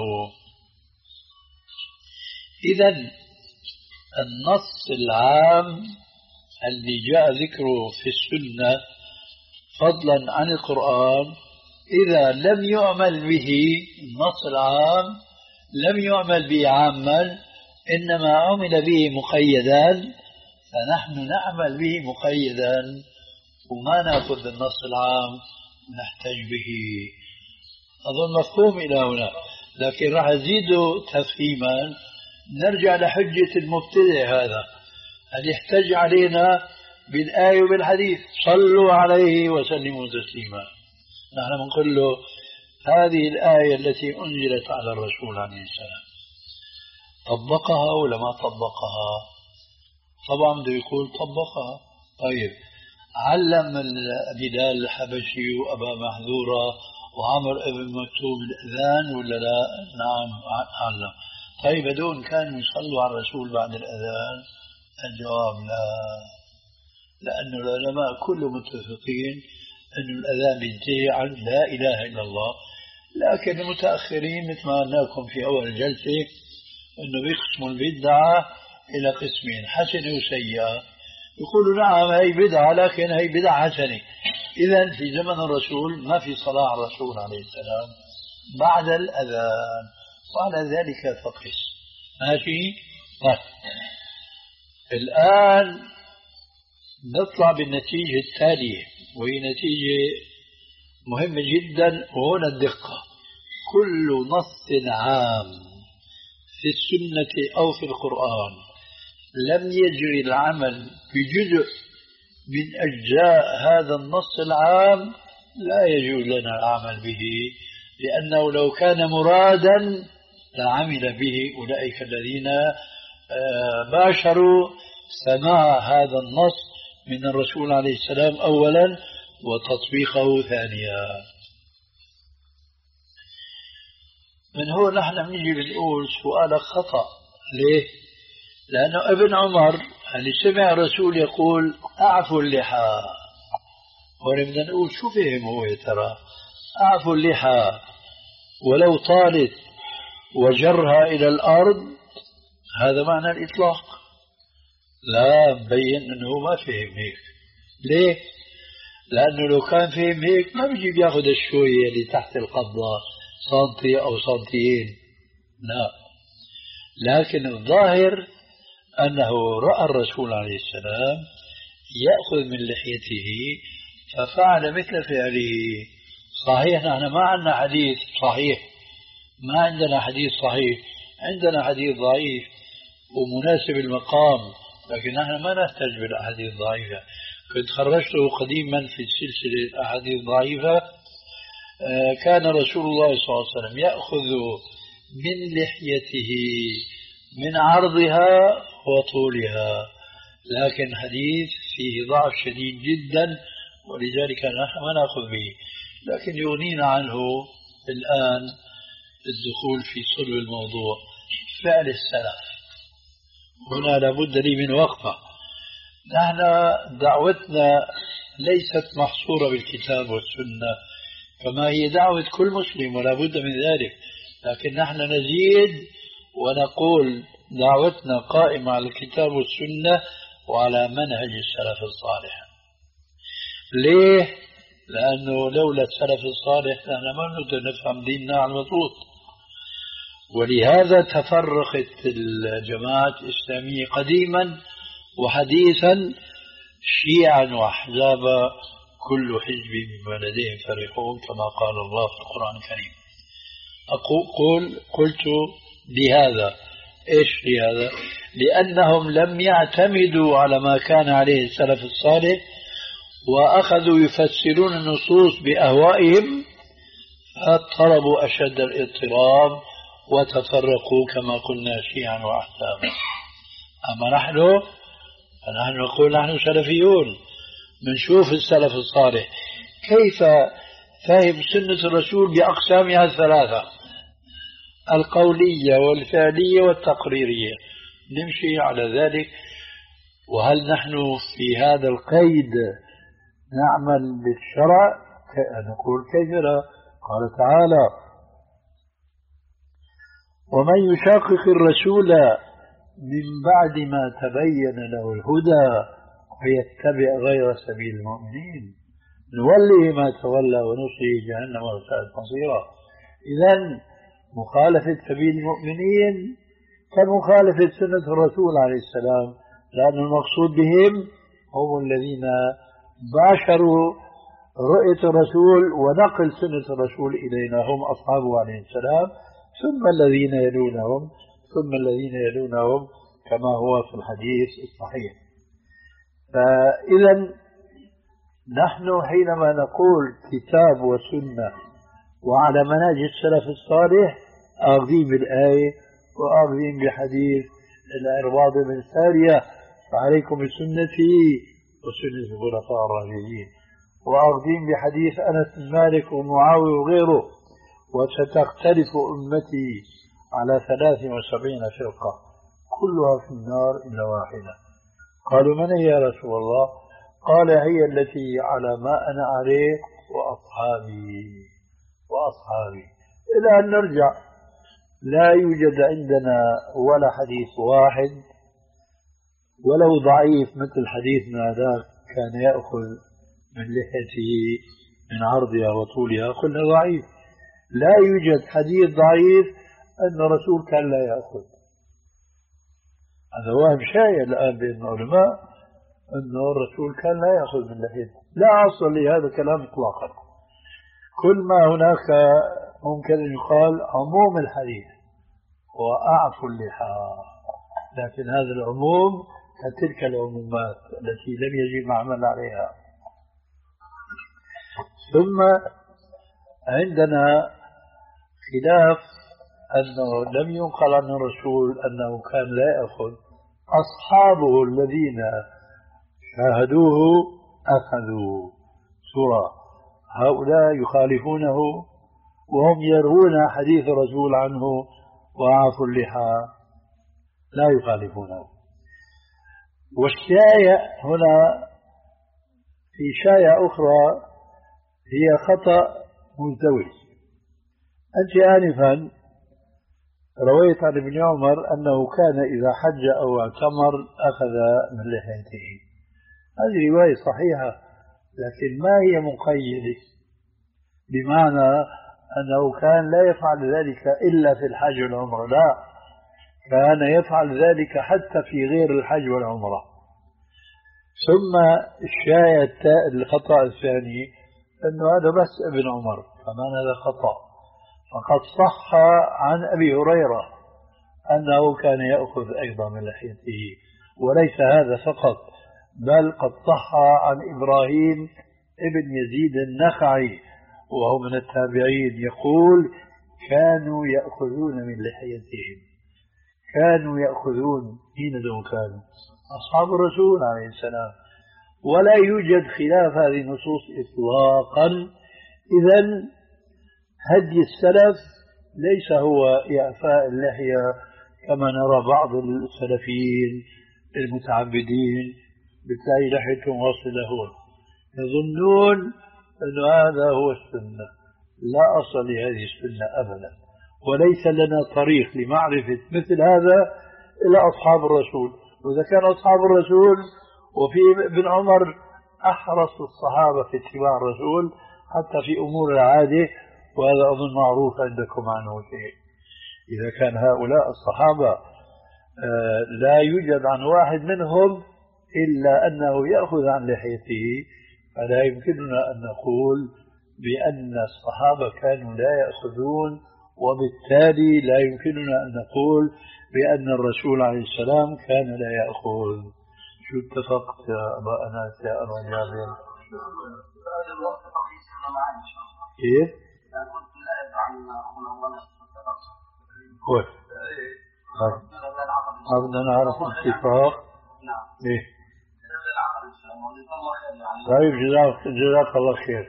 إذن النص العام اللي جاء ذكره في السنة فضلا عن القرآن إذا لم يعمل به، النص العام لم يعمل به عاما إنما عمل به مقيدا، فنحن نعمل به مقيدا وما نأخذ بالنص العام نحتج به. أظن مفهوم إلى هنا، لكن راح أزيده تفهيما. نرجع لحجة المبتدع هذا اللي يحتج علينا بالآية وبالحديث: صلوا عليه وسلموا تسليما. نحن بنقول له هذه الآية التي أنزلت على الرسول عليه السلام طبقها ولا ما طبقها؟ طبعا بده يقول طبقها. طيب علم بلال الحبشي وأبا محذورة وعمر ابن مكتوم الأذان ولا لا؟ نعم علم. طيب هدول كانوا يصلوا على الرسول بعد الأذان؟ الجواب لا، لأن العلماء كلهم متفقين أن الأذان بينتهي عن لا إله إلا الله. لكن المتأخرين مثل ما قلناكم في أول الجلسة أنه بيقسموا البدعة إلى قسمين: حسنة وسيئة. يقولوا نعم هي بدعة لكن هي بدعة حسنة. إذن في زمن الرسول ما في صلاة على الرسول عليه السلام بعد الأذان، وعلى ذلك فقس. ماشي؟ طيب الآن نطلع بالنتيجة التالية، وهي نتيجة مهمة جدا، وهنا الدقة. كل نص عام في السنة أو في القرآن لم يجري العمل بجزء من أجزاء هذا النص العام لا يجوز لنا العمل به، لأنه لو كان مرادا لعمل به أولئك الذين باشروا سماع هذا النص من الرسول عليه السلام أولا وتطبيقه ثانيا. من هو نحن بنيجي بنقول سؤالك خطأ. ليه؟ لأنه ابن عمر اللي سمع الرسول يقول أعفوا اللحى، ونبدأ نقول شو فهم هو يا ترى؟ أعفوا اللحى ولو طالت وجرها إلى الأرض، هذا معنى الإطلاق. لا، مبين أنه ما فهم هيك. ليه؟ لأنه لو كان فهم هيك ما بيجي بياخذ الشوية اللي تحت القبضة سنتي أو سنتيين. لا، لكن الظاهر أنه رأى الرسول عليه السلام يأخذ من لحيته ففعل مثل فعله. صحيح نحن ما عندنا حديث صحيح، ما عندنا حديث صحيح، عندنا حديث ضعيف ومناسب المقام، لكن نحن ما نحتاج بالأحاديث الضعيفة. كنت خرجته قديما في سلسلة الأحاديث الضعيفة. كان رسول الله صلى الله عليه وسلم يأخذ من لحيته من عرضها وطولها، لكن حديث فيه ضعف شديد جدا ولذلك نحن ما نأخذ به. لكن يغنينا عنه الآن الدخول في صلب الموضوع. فعل السلف هنا لابد لي من وقفة. نحن دعوتنا ليست محصورة بالكتاب والسنة كما هي دعوة كل مسلم ولا بد من ذلك، لكن نحن نزيد ونقول دعوتنا قائمة على الكتاب والسنة وعلى منهج السلف الصالح. ليه؟ لأنه لولا السلف الصالح نحن ما نقدر نفهم ديننا على المضبوط. ولهذا تفرقت الجماعات الإسلامية قديما وحديثا شيعا وأحزابا، كل حزب بما لديهم فرحون، كما قال الله في القرآن الكريم. أقول قلت لهذا، إيش لهذا؟ لأنهم لم يعتمدوا على ما كان عليه السلف الصالح، وأخذوا يفسرون النصوص بأهوائهم، فاضطربوا أشد الاضطراب وتفرقوا كما قلنا شيعا وأحزابا. أما نحن فنحن نقول نحن سلفيون، بنشوف السلف الصالح كيف فهم سنة الرسول بأقسامها الثلاثة، القولية والفعلية والتقريرية، نمشي على ذلك. وهل نحن في هذا القيد نعمل بالشرع؟ نقول كيف لا؟ قال تعالى: ومن يشاقق الرسول من بعد ما تبين له الهدى ويتبع غير سبيل المؤمنين نوله ما تولى ونصله جهنم وساءت مصيرا. إذن مخالفة سبيل المؤمنين كمخالفة سنة الرسول عليه السلام، لأن المقصود بهم هم الذين باشروا رؤية الرسول ونقل سنة الرسول إلينا، هم أصحابه عليه السلام، ثم الذين يلونهم ثم الذين يلونهم كما هو في الحديث الصحيح. فإذا نحن حينما نقول كتاب وسنة وعلى منهج السلف الصالح آخذين بالآية وآخذين بحديث العرباض بن سارية: فعليكم بسنتي وسنة الخلفاء الراشدين، وآخذين بحديث أنس بن مالك ومعاوية وغيره: وستختلف أمتي على ثلاث وسبعين فرقة كلها في النار إلا واحدة. قالوا: من هي يا رسول الله؟ قال: هي التي على ما أنا عليه وأصحابي وأصحابي، إلى أن نرجع. لا يوجد عندنا ولا حديث واحد ولو ضعيف مثل حديثنا هذا كان يأخذ من لحيته من عرضها وطولها، قلنا ضعيف. لا يوجد حديث ضعيف أن الرسول كان لا يأخذ. هذا وهم شائع الآن بين العلماء أنه الرسول كان لا يأخذ من لحيته، لا أصل لهذا الكلام إطلاقا. كل ما هناك ممكن أن يقال عموم الحديث وأعفو اللحى، لكن هذا العموم كتلك العمومات التي لم يجب معمل عليها. ثم عندنا خلاف أنه لم ينقل عن الرسول أنه كان لا يأخذ، أصحابه الذين شاهدوه أخذوا. سورة هؤلاء يخالفونه وهم يروون حديث الرسول عنه وعافوا اللحى لا يخالفونه. والشايع هنا في شايع أخرى هي خطأ مزدوج. أنت آنفا رويت عن ابن عمر أنه كان إذا حج أو اعتمر أخذ من لحيته. هذه رواية صحيحة، لكن ما هي مقيدة، بمعنى أنه كان لا يفعل ذلك إلا في الحج والعمرة، لا، كان يفعل ذلك حتى في غير الحج والعمرة. ثم الشايع الخطأ الثاني أنه هذا بس ابن عمر، كمان هذا خطأ. فقد صح عن أبي هريرة أنه كان يأخذ أيضا من لحيته، وليس هذا فقط، بل قد صح عن إبراهيم ابن يزيد النخعي وهو من التابعين يقول: كانوا يأخذون من لحيتهم، كانوا يأخذون. مين دون كانوا؟ أصحاب الرسول عليه السلام. ولا يوجد خلاف هذه النصوص إطلاقا. إذن هدي السلف ليس هو إعفاء اللحية كما نرى بعض السلفيين المتعبدين بتلاقي لحيتهم واصلة هون، يظنون أن هذا هو السنة. لا أصل لهذه السنة أبدا، وليس لنا طريق لمعرفة مثل هذا إلى أصحاب الرسول. وإذا كان أصحاب الرسول، وفي ابن عمر أحرص الصحابة في اتباع الرسول حتى في أمور العادة، وهذا أظن معروف عندكم عنه شيء. إذا كان هؤلاء الصحابة لا يوجد عن واحد منهم إلا أنه يأخذ عن لحيته، فلا يمكننا أن نقول بأن الصحابة كانوا لا يأخذون، وبالتالي لا يمكننا أن نقول بأن الرسول عليه السلام كان لا يأخذ. شو اتفقت يا أبا أنس يا أبا جابر؟ كيف؟ كيف؟ بدنا نعرف الاتفاق. إيه؟ طيب جزاك جزاك الله خير.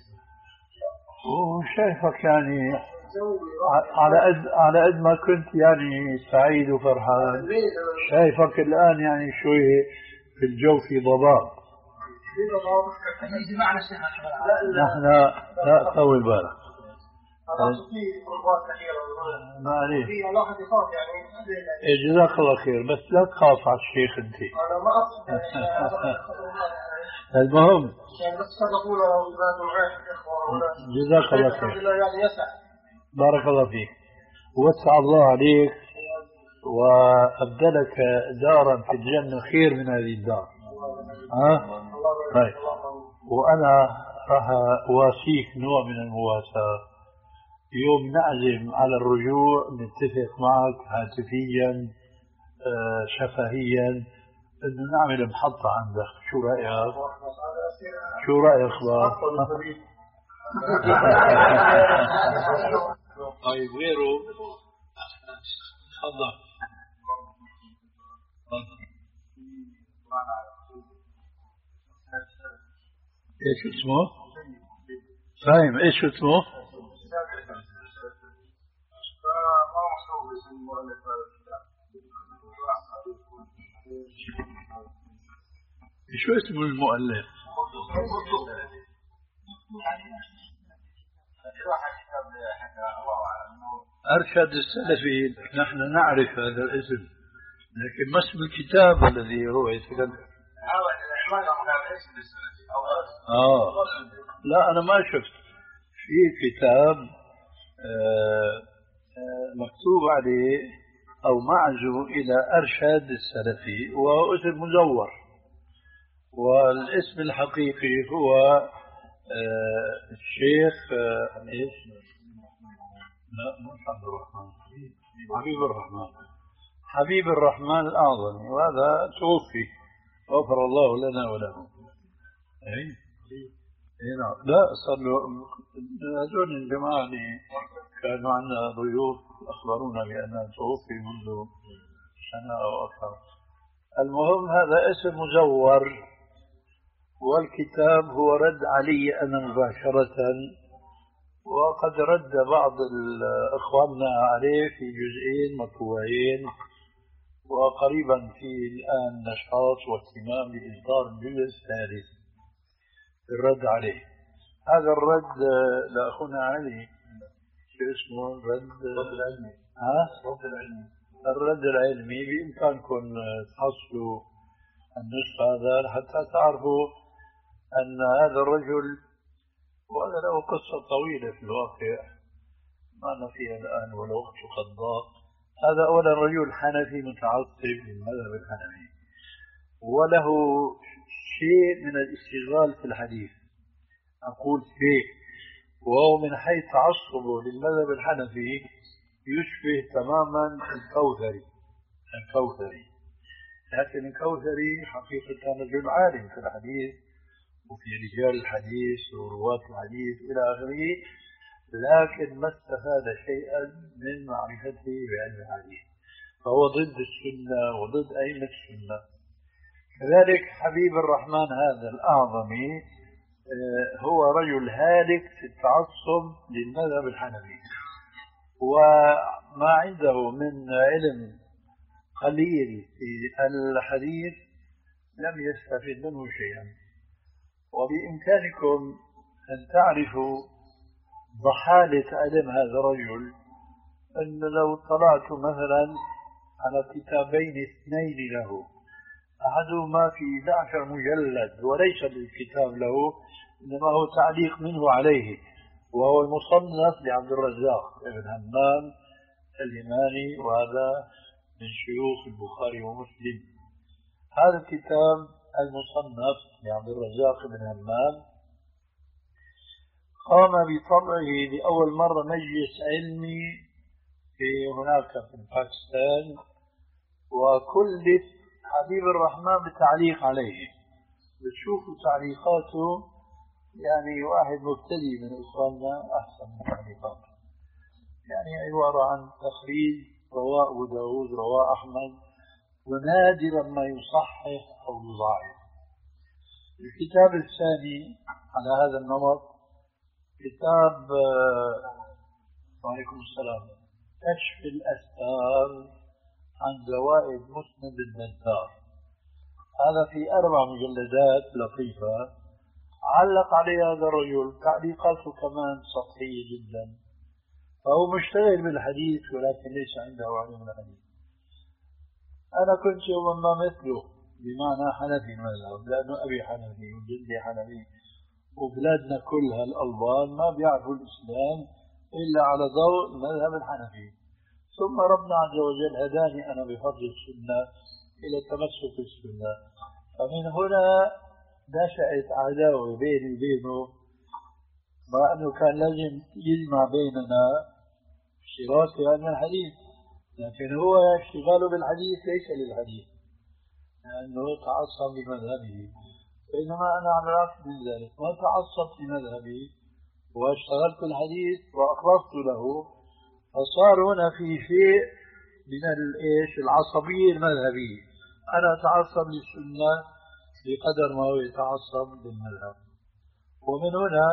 وشايفك يعني على قد على قد ما كنت يعني سعيد وفرحان، شايفك الآن يعني شوي في الجو في ضباب. نحن لا طول بالك. ما عليه. جزاك الله خير، بس لا تخاف على الشيخ انت. انا ما اقصد. المهم جزاك الله خير، بارك الله فيك، وسع الله عليك وأبدلك دارا في الجنة خير من هذه الدار. ها؟ طيب، وأنا راح أواسيك نوع من المواساة. يوم نعزم على الرجوع نتفق معك هاتفيا شفهيا انه نعمل محطة عندك. شو رأيك؟ شو رأيك بقى؟ طيب غيره تفضل. ايش اسمه؟ فاهم ايش اسمه؟ شو اسم المؤلف؟ أرشد السلفي. نحن نعرف هذا الاسم، لكن ما اسم الكتاب الذي هو يتكلم؟ آه لا أنا ما شفت في كتاب آه آه مكتوب عليه أو معزو إلى أرشد السلفي، وهو اسم مزور، والاسم الحقيقي هو آه الشيخ آه ايش؟ لا مش عبد الرحمن، حبيب الرحمن، حبيب الرحمن الأعظمي، وهذا توفي غفر الله لنا وله. اي اي نعم. لا صار له هذول الجماعة اللي كانوا عندنا ضيوف أخبرونا بأنه توفي منذ سنة أو أكثر. المهم هذا اسم مزور، والكتاب هو رد علي أنا مباشرة، وقد رد بعض إخواننا عليه في جزئين مطبوعين، وقريبا في الآن نشاط واهتمام بإصدار الجزء الثالث في الرد عليه. هذا الرد لأخونا علي شو اسمه؟ الرد العلمي. ها؟ الرد العلمي. بإمكانكم تحصلوا النسخة هذا حتى تعرفوا أن هذا الرجل، وهذا له قصة طويلة في الواقع ما فيها الآن والوقت قد ضاق. هذا أولا رجل حنفي متعصب للمذهب الحنفي، وله شيء من الاستغلال في الحديث، أقول شيء، وهو من حيث تعصبه للمذهب الحنفي يشبه تماما الكوثري الكوثري لكن الكوثري حقيقة رجل عالم في الحديث وفي رجال الحديث ورواة الحديث إلى آخره، لكن ما استفاد شيئا من معرفته بعلم الحديث، فهو ضد السنة وضد أئمة السنة. كذلك حبيب الرحمن هذا الأعظمي هو رجل هالك في التعصب للمذهب الحنفي، وما عنده من علم قليل في الحديث لم يستفد منه شيئا. وبإمكانكم أن تعرفوا ضحالة علم هذا الرجل أن لو طلعت مثلا على كتابين اثنين له، أحدهما في إحدى عشرة مجلد وليس بالكتاب له، إنما هو تعليق منه عليه، وهو المصنف لعبد الرزاق بن همام اليماني، وهذا من شيوخ البخاري ومسلم. هذا الكتاب المصنف لعبد الرزاق بن همام قام بطبعه لأول مرة مجلس علمي في هناك في باكستان، وكلف حبيب الرحمن بالتعليق عليه. بتشوفوا تعليقاته يعني واحد مبتدئ من إخواننا أحسن من تعليقاته، يعني عبارة عن تخريج رواه أبو داود رواه أحمد، ونادرا ما يصحح أو يضاعف. الكتاب الثاني على هذا النمط كتاب وعليكم السلام كشف الأستار عن زوائد مسند النزار، هذا في أربع مجلدات لطيفة، علق عليه هذا الرجل، تعليقاته كمان سطحية جدا، فهو مشتغل بالحديث ولكن ليس عنده علم الحديث. أنا كنت يوما ما مثله، بمعنى حنفي المذهب، لأنه أبي حنفي وجدي حنفي، وبلادنا كلها الألبان ما بيعرفوا الإسلام إلا على ضوء المذهب الحنفي. ثم ربنا عز وجل هداني أنا بفضل السنة إلى التمسك بالسنة، فمن هنا نشأت عداوة بيني وبينه، مع أنه كان لازم يجمع بيننا اشتراك في علم الحديث، لكن هو اشتغاله بالحديث ليس للحديث، لأنه تعصب لمذهبه، بينما أنا على العكس من ذلك، ما تعصبت لمذهبي واشتغلت الحديث وأخلصت له، فصار هنا في شيء من الإيش العصبية المذهبية. أنا أتعصب للسنة بقدر ما هو يتعصب للمذهب، ومن هنا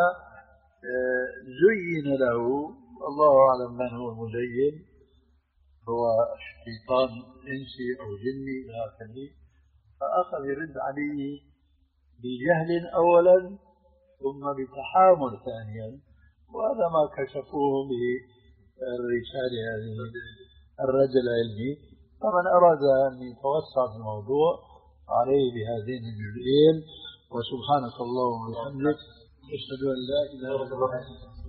زين له، الله أعلم من هو المزين، هو شيطان إنسي أو جني إلى آخره، فأخذ يرد عليه بجهل أولا ثم بتحامل ثانيا، وهذا ما كشفوه بالرسالة هذه الرد العلمي. فمن أراد أن يتوسع في الموضوع عليه بهذين الجزئين، وسبحانك اللهم وبحمدك أشهد أن لا إله إلا أنت.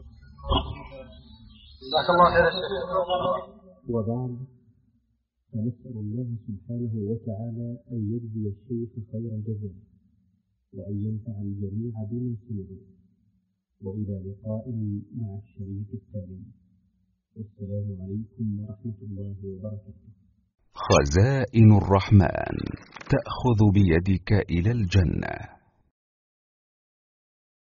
جزاك الله خير.
وبعد، فنسأل الله سبحانه وتعالى أن يجزي الشيخ خير الجزاء، وأن ينفع الجميع بما سمعوا، وإلى لقاء مع الشريط التالي، والسلام عليكم ورحمة الله وبركاته.
خزائن الرحمن تأخذ بيدك إلى الجنة.